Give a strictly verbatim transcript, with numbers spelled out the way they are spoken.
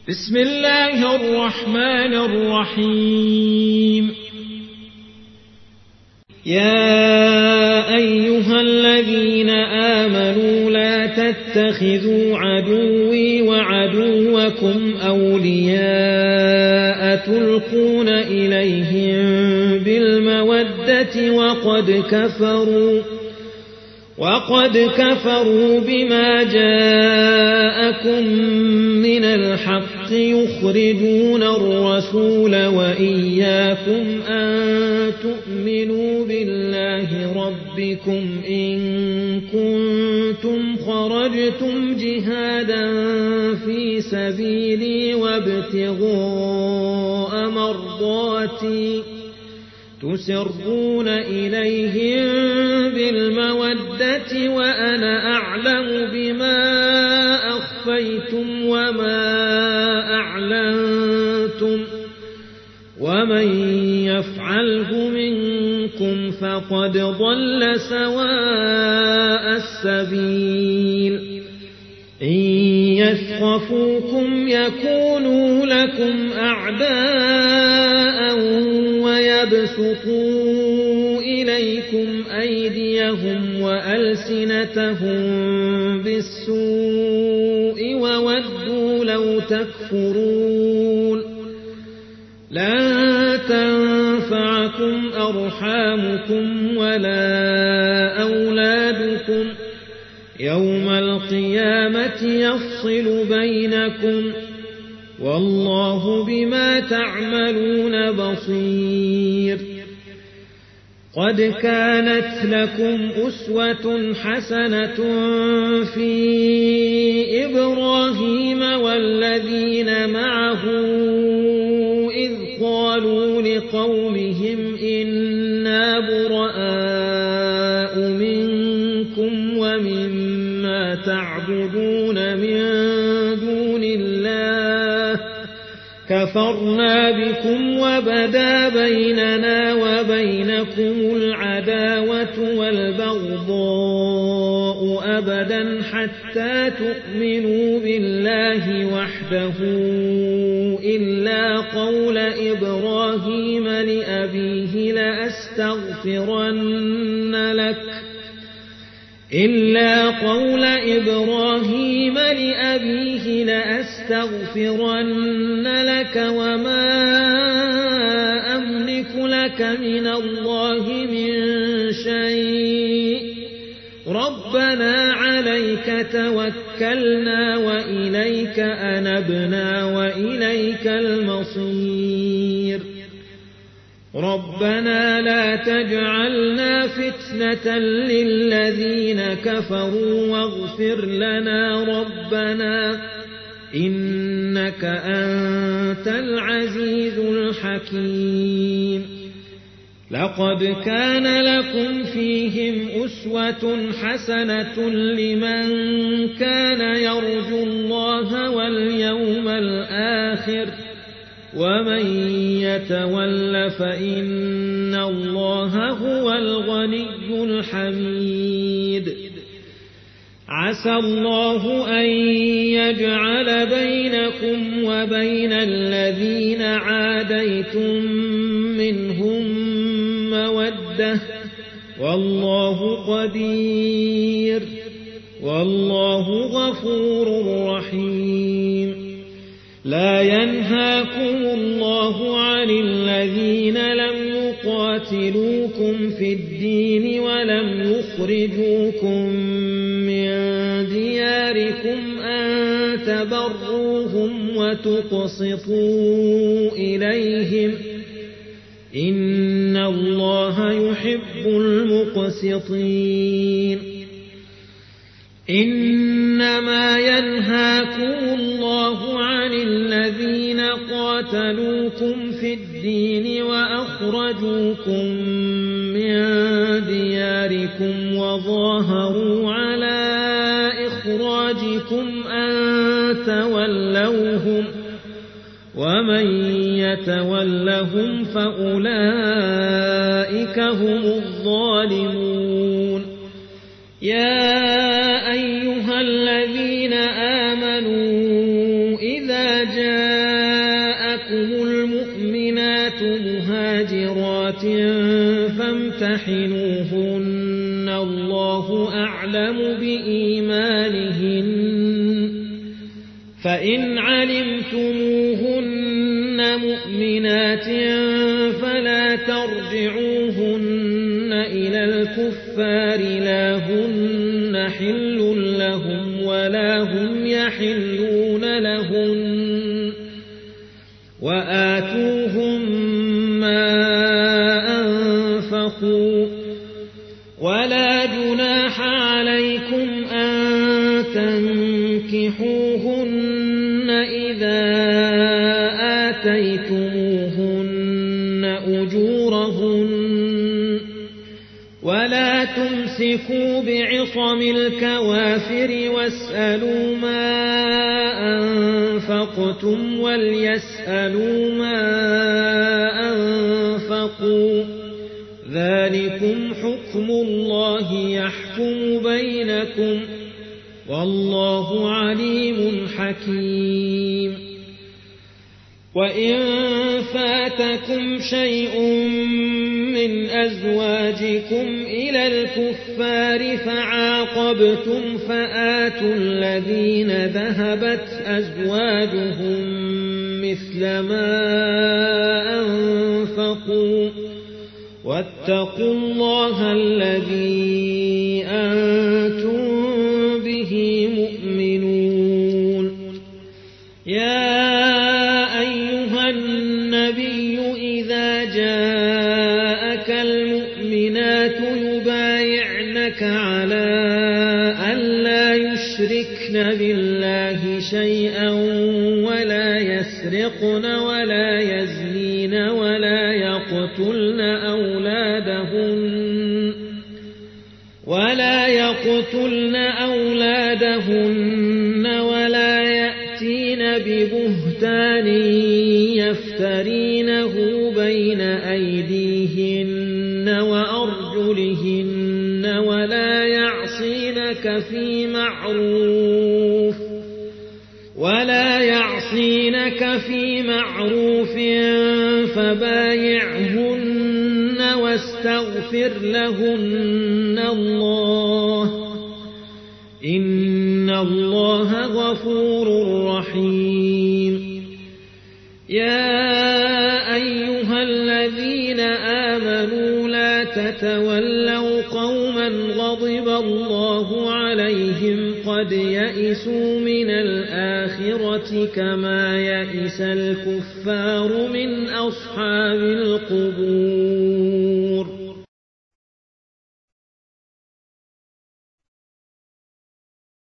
بسم الله الرحمن الرحيم. يا أيها الذين آمنوا لا تتخذوا عدوي وعدوكم أولياء تلقون إليهم بالمودة وقد كفروا وقد كفروا بما جاءكم من الحق يخرجون الرسول وإياكم أن تؤمنوا بالله ربكم إن كنتم خرجتم جهادا في سبيلي وابتغاء مرضاتي تسرون إليهم بالمودة وأنا أعلم بما أخفيتم وما أعلنتم ومن يفعله منكم فقد ضل سواء السبيل. إن يثقفوكم يكونوا لكم أعداء ويبسطوا إليكم أيديهم وألسنتهم بالسوء وودوا لو تكفرون. لن تنفعكم أرحامكم ولا أولادكم يوم القيامة يفصل بينكم والله بما تعملون بصير. قد كانت لكم أسوة حسنة في إبراهيم والذين معه إذ قالوا لقومهم إنا براء منكم ومما تعبدون من دون الله كفرنا بكم وبدا بيننا وبينكم العداوة والبغضاء أبدا حتى تؤمنوا بالله وحده إلا قول إبراهيم لأبيه لأستغفرن لك إلا قول إبراهيم لأبيه لأستغفرن لك وما أملك لك من الله من شيء ربنا عليك توكلنا وإليك أنبنا وإليك المصير. ربنا لا تجعلنا فتنة للذين كفروا واغفر لنا ربنا إنك أنت العزيز الحكيم. لقد كان لكم فيهم أسوة حسنة لمن كان يرجو الله واليوم الآخر ومن يتول فإن الله هو الغني الحميد. عسى الله أن يجعل بينكم وبين الذين عاديتم منهم مودة والله قدير والله غفور رحيم. لا ينهاكم الله عن الذين لم يقاتلوكم في الدين ولم يخرجوكم من دياركم أن تبروهم وتقسطوا إليهم إن الله يحب المقسطين. إنما ينهاكم الله عن الذين قاتلوكم في الدين وأخرجوكم من دياركم وظاهروا على إخراجكم أن تولوهم ومن يتولهم فأولئك هم الظالمون. يا أيها الذين آمنوا إذا جاءكم المؤمنات مهاجرات فامتحنوهن الله أعلم بإيمانهن فإن علمتموهن مؤمنات فلا ترجعوهن إلى الكفار لا هن حل لهم ولا هم يحلون لهن وآتوهم ما أنفقوا ولا جناح عليكم أن تنكحوهن إذا آتيتموهن أجورهن ولا تمسكوا بعصم الكوافر واسألوا ما أنفقتم وليسألوا ما أنفقوا ذلكم حكم الله يحكم بينكم والله عليم حكيم وإن فاتكم شيء من أزواجكم إلى الكفار فعاقبتم فآتوا الذين ذهبت أزواجهم مثل ما أنفقوا واتقوا الله الذي أنتم به مؤمنون يا أيها النبي إذا جاءك المؤمنات يبايعنك على أن لا يشركن بالله شيئا ولا يسرقن ولا يزنين ولا يقتلن أولادهن ولا يقتلن أولادهن ولا يأتين ببهتان يفترينه بين أيديهن وأرجلهن ولا يعصينك في معروف ولا يعصينك في معروف فبايعهن واستغفر لهن الله إن الله غفور رحيم يا أيها الذين آمنوا لا تتولوا قوما غضب الله عليهم قد يئسوا من الآخرة كما يئس الكفار من أصحاب القبور